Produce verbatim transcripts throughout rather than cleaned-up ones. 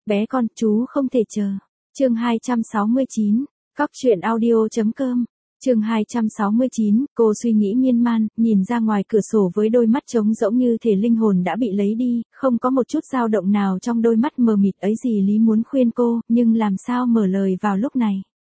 Bé con, chú không thể chờ. Chương hai trăm sáu mươi chín, Cóc truyện audio chấm com. Chương hai trăm sáu mươi chín, cô suy nghĩ miên man, nhìn ra ngoài cửa sổ với đôi mắt trống rỗng như thể linh hồn đã bị lấy đi, không có một chút dao động nào trong đôi mắt mờ mịt ấy. Dì Lý muốn khuyên cô, nhưng làm sao mở lời vào lúc này.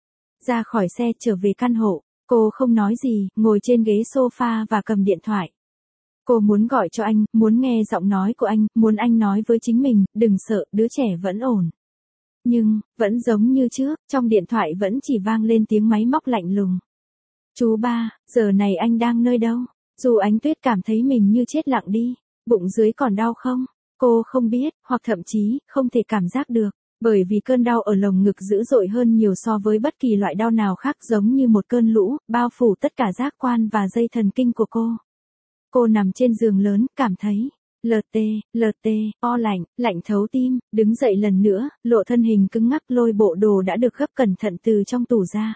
Ra khỏi xe trở về căn hộ, cô không nói gì, ngồi trên ghế sofa và cầm điện thoại. Cô muốn gọi cho anh, muốn nghe giọng nói của anh, muốn anh nói với chính mình, đừng sợ, đứa trẻ vẫn ổn. Nhưng, vẫn giống như trước, trong điện thoại vẫn chỉ vang lên tiếng máy móc lạnh lùng. Chú ba, giờ này anh đang nơi đâu? Dù Ánh Tuyết cảm thấy mình như chết lặng đi, bụng dưới còn đau không? Cô không biết, hoặc thậm chí, không thể cảm giác được, bởi vì cơn đau ở lồng ngực dữ dội hơn nhiều so với bất kỳ loại đau nào khác, giống như một cơn lũ, bao phủ tất cả giác quan và dây thần kinh của cô. Cô nằm trên giường lớn, cảm thấy lợt tê, lợt tê, o lạnh, lạnh thấu tim, đứng dậy lần nữa, lộ thân hình cứng ngắc lôi bộ đồ đã được gấp cẩn thận từ trong tủ ra.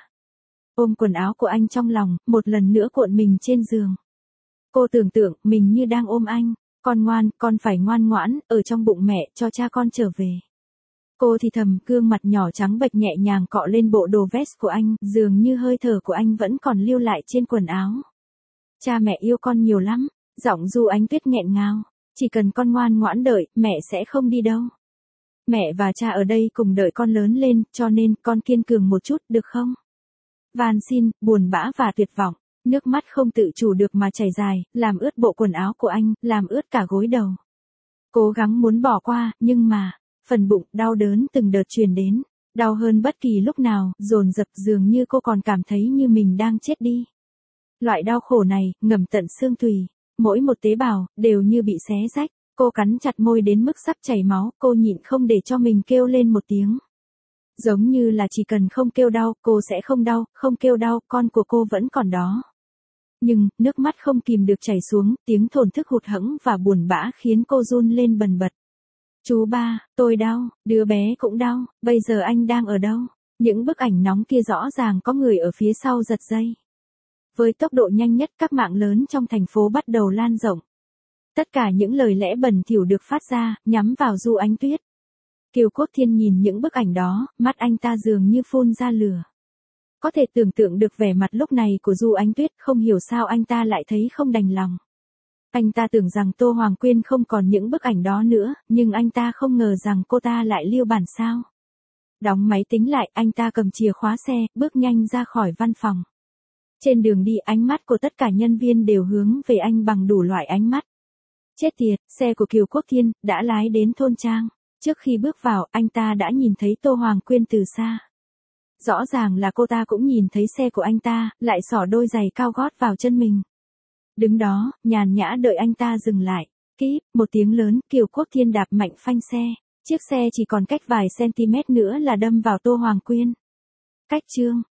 Ôm quần áo của anh trong lòng, một lần nữa cuộn mình trên giường. Cô tưởng tượng, mình như đang ôm anh, con ngoan, con phải ngoan ngoãn, ở trong bụng mẹ, cho cha con trở về. Cô thì thầm, gương mặt nhỏ trắng bệch nhẹ nhàng cọ lên bộ đồ vest của anh, dường như hơi thở của anh vẫn còn lưu lại trên quần áo. Cha mẹ yêu con nhiều lắm, giọng Du Ánh Tuyết nghẹn ngào, chỉ cần con ngoan ngoãn đợi, mẹ sẽ không đi đâu. Mẹ và cha ở đây cùng đợi con lớn lên, cho nên con kiên cường một chút, được không? Van xin, buồn bã và tuyệt vọng, nước mắt không tự chủ được mà chảy dài, làm ướt bộ quần áo của anh, làm ướt cả gối đầu. Cố gắng muốn bỏ qua, nhưng mà, phần bụng, đau đớn từng đợt truyền đến, đau hơn bất kỳ lúc nào, dồn dập dường như cô còn cảm thấy như mình đang chết đi. Loại đau khổ này, ngầm tận xương tùy, mỗi một tế bào, đều như bị xé rách, cô cắn chặt môi đến mức sắp chảy máu, cô nhịn không để cho mình kêu lên một tiếng. Giống như là chỉ cần không kêu đau, cô sẽ không đau, không kêu đau, con của cô vẫn còn đó. Nhưng, nước mắt không kìm được chảy xuống, tiếng thổn thức hụt hẫng và buồn bã khiến cô run lên bần bật. Chú ba, tôi đau, đứa bé cũng đau, bây giờ anh đang ở đâu? Những bức ảnh nóng kia rõ ràng có người ở phía sau giật dây. Với tốc độ nhanh nhất, các mạng lớn trong thành phố bắt đầu lan rộng. Tất cả những lời lẽ bẩn thỉu được phát ra, nhắm vào Du Ánh Tuyết. Kiều Quốc Thiên nhìn những bức ảnh đó, mắt anh ta dường như phun ra lửa. Có thể tưởng tượng được vẻ mặt lúc này của Du Ánh Tuyết, không hiểu sao anh ta lại thấy không đành lòng. Anh ta tưởng rằng Tô Hoàng Quyên không còn những bức ảnh đó nữa, nhưng anh ta không ngờ rằng cô ta lại lưu bản sao. Đóng máy tính lại, anh ta cầm chìa khóa xe, bước nhanh ra khỏi văn phòng. Trên đường đi, ánh mắt của tất cả nhân viên đều hướng về anh bằng đủ loại ánh mắt. Chết tiệt, xe của Kiều Quốc Thiên đã lái đến thôn trang. Trước khi bước vào, anh ta đã nhìn thấy Tô Hoàng Quyên từ xa. Rõ ràng là cô ta cũng nhìn thấy xe của anh ta, lại xỏ đôi giày cao gót vào chân mình. Đứng đó, nhàn nhã đợi anh ta dừng lại. Kíp, một tiếng lớn, Kiều Quốc Thiên đạp mạnh phanh xe. Chiếc xe chỉ còn cách vài centimet nữa là đâm vào Tô Hoàng Quyên. Cách chương.